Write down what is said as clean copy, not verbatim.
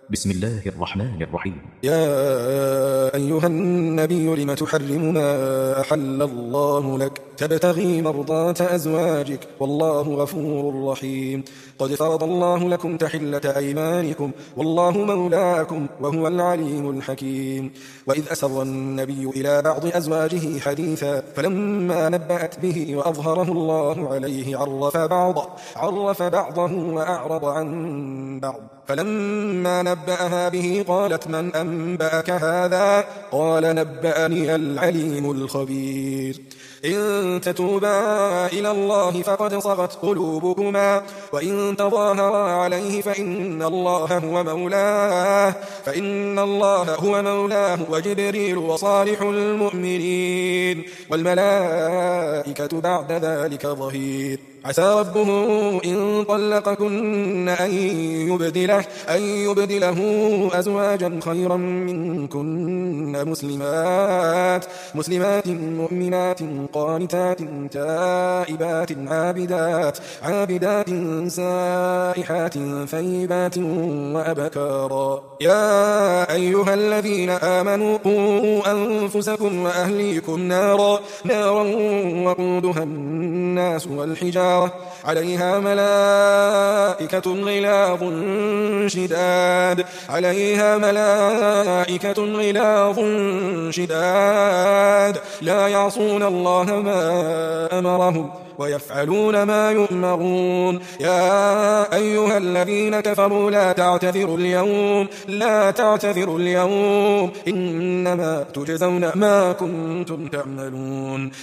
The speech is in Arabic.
بسم الله الرحمن الرحيم. يا أيها النبي لم تحرم ما أحل الله لك تبتغي مرضات أزواجك والله غفور رحيم. قد فرض الله لكم تحلة أيمانكم والله مولاكم وهو العليم الحكيم. وإذ أسر النبي إلى بعض أزواجه حديثا فلما نبأت به وأظهره الله عليه عرف بعضه وأعرض عن بعض. فلما نبأها به قالت من أنبأك هذا؟ قال نبأني العليم الخبير. إن تتوبا إلى الله فقد صغت قلوبكما وإن تظاهرا عليه فإن الله هو مولاه وجبريل وصالح المؤمنين والملائكة بعد ذلك ظهير. عسى ربه إن طلقكن أن يبدله أزواجا خيرا منكن مسلمات مؤمنات قانتات تائبات عابدات سائحات ثيبات وأبكارا. يا أيها الذين آمنوا قوا أنفسكم وأهليكم نارا وقودها الناس والحجارة عليها ملائكة غلاظ شداد لا يعصون الله ما أمرهم ويفعلون ما يؤمرون. يا أيها الذين كفروا لا تعتذروا اليوم إنما تجزون ما كنتم تعملون.